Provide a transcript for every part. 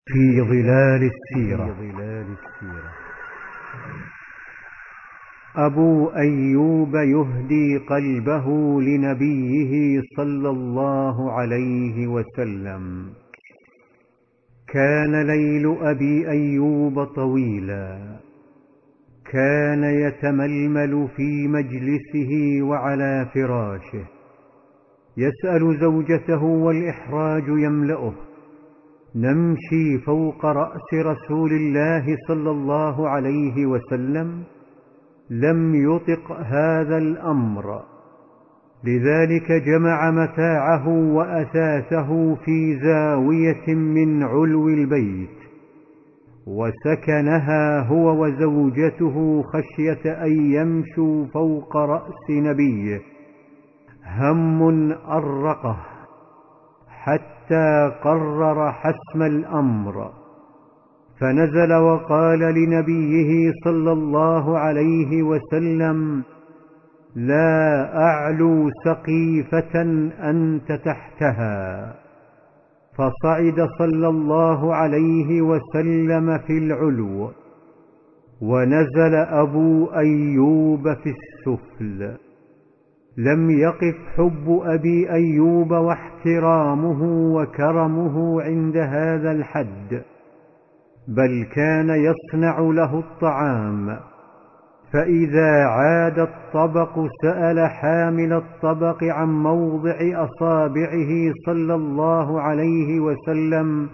في ظلال السيرة. أبو أيوب يهدي قلبه لنبيه صلى الله عليه وسلم. كان ليل أبي أيوب طويلا، كان يتململ في مجلسه وعلى فراشه، يسأل زوجته والإحراج يملأه. نمشي فوق رأس رسول الله صلى الله عليه وسلم، لم يطق هذا الأمر، لذلك جمع متاعه وأثاثه في زاوية من علو البيت، وسكنها هو وزوجته خشية أن يمشوا فوق رأس نبيه. هم أرقه حتى قرر حسم الأمر، فنزل وقال لنبيه صلى الله عليه وسلم: لا أعلو سقيفة أنت تحتها. فصعد صلى الله عليه وسلم في العلو، ونزل أبو أيوب في السفل. لم يقف حب أبي أيوب واحترامه وكرمه عند هذا الحد، بل كان يصنع له الطعام، فإذا عاد الطبق سأل حامل الطبق عن موضع أصابعه صلى الله عليه وسلم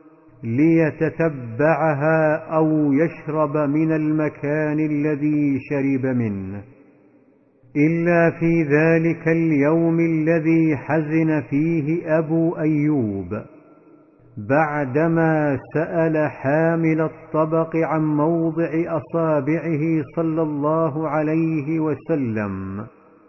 ليتتبعها أو يشرب من المكان الذي شرب منه. إلا في ذلك اليوم الذي حزن فيه أبو أيوب، بعدما سأل حامل الطبق عن موضع أصابعه صلى الله عليه وسلم،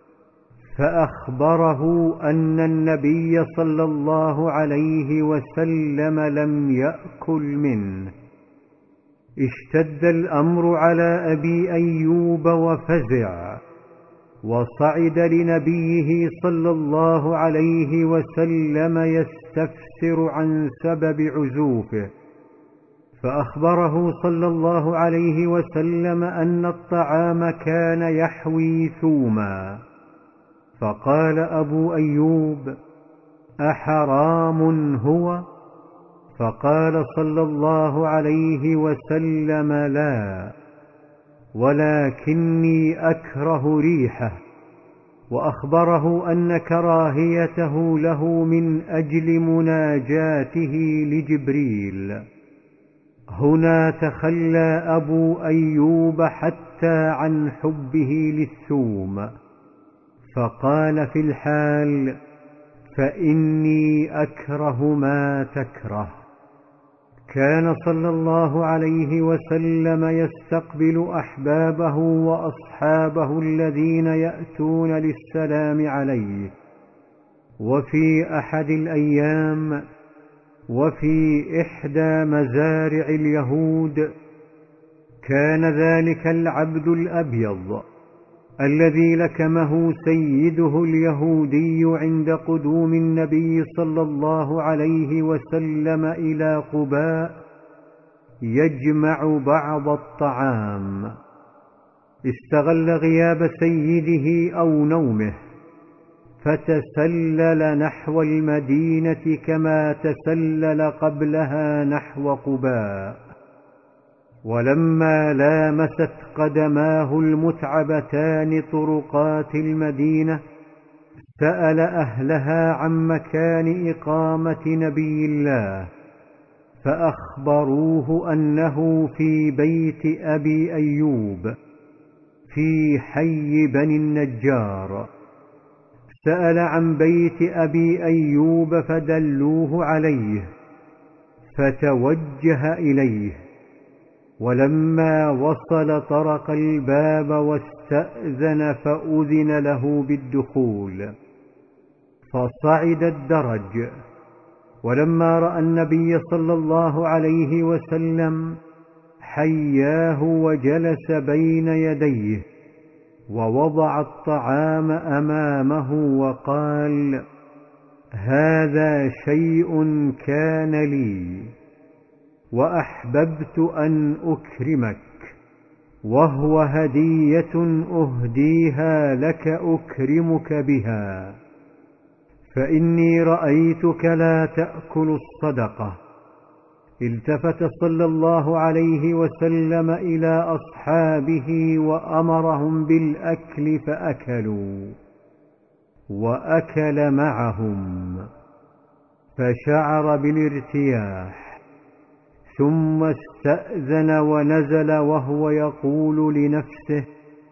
فأخبره أن النبي صلى الله عليه وسلم لم يأكل منه. اشتد الأمر على أبي أيوب وفزع، وصعد لنبيه صلى الله عليه وسلم يستفسر عن سبب عزوفه، فأخبره صلى الله عليه وسلم أن الطعام كان يحوي ثوما. فقال أبو أيوب: أحرام هو؟ فقال صلى الله عليه وسلم: لا، ولكني أكره ريحه. وأخبره أن كراهيته له من أجل مناجاته لجبريل. هنا تخلى أبو أيوب حتى عن حبه للثوم، فقال في الحال: فإني أكره ما تكره. كان صلى الله عليه وسلم يستقبل أحبابه وأصحابه الذين يأتون للسلام عليه. وفي أحد الأيام، وفي إحدى مزارع اليهود، كان ذلك العبد الأبيض الذي لكمه سيده اليهودي عند قدوم النبي صلى الله عليه وسلم إلى قباء يجمع بعض الطعام. استغل غياب سيده أو نومه، فتسلل نحو المدينة كما تسلل قبلها نحو قباء. ولما لامست قدماه المتعبتان طرقات المدينة، سأل أهلها عن مكان إقامة نبي الله، فأخبروه أنه في بيت أبي أيوب في حي بني النجار. سأل عن بيت أبي أيوب فدلوه عليه، فتوجه إليه. ولما وصل طرق الباب واستأذن، فأذن له بالدخول، فصعد الدرج. ولما رأى النبي صلى الله عليه وسلم حياه وجلس بين يديه، ووضع الطعام أمامه وقال: هذا شيء كان لي. وأحببت أن أكرمك، وهو هدية أهديها لك أكرمك بها، فإني رأيتك لا تأكل الصدقة. التفت صلى الله عليه وسلم إلى أصحابه وأمرهم بالأكل فأكلوا، وأكل معهم، فشعر بالارتياح، ثم استأذن ونزل وهو يقول لنفسه: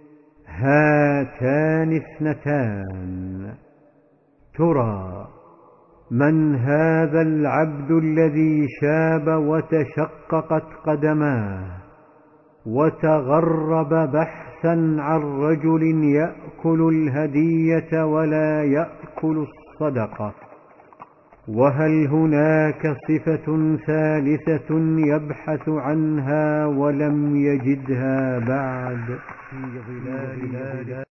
هاتان اثنتان، ترى من هذا العبد الذي شاب وتشققت قدماه وتغرب بحثا عن رجل يأكل الهدية ولا يأكل الصدقة؟ وهل هناك صفة ثالثة يبحث عنها ولم يجدها بعد؟ في ظلال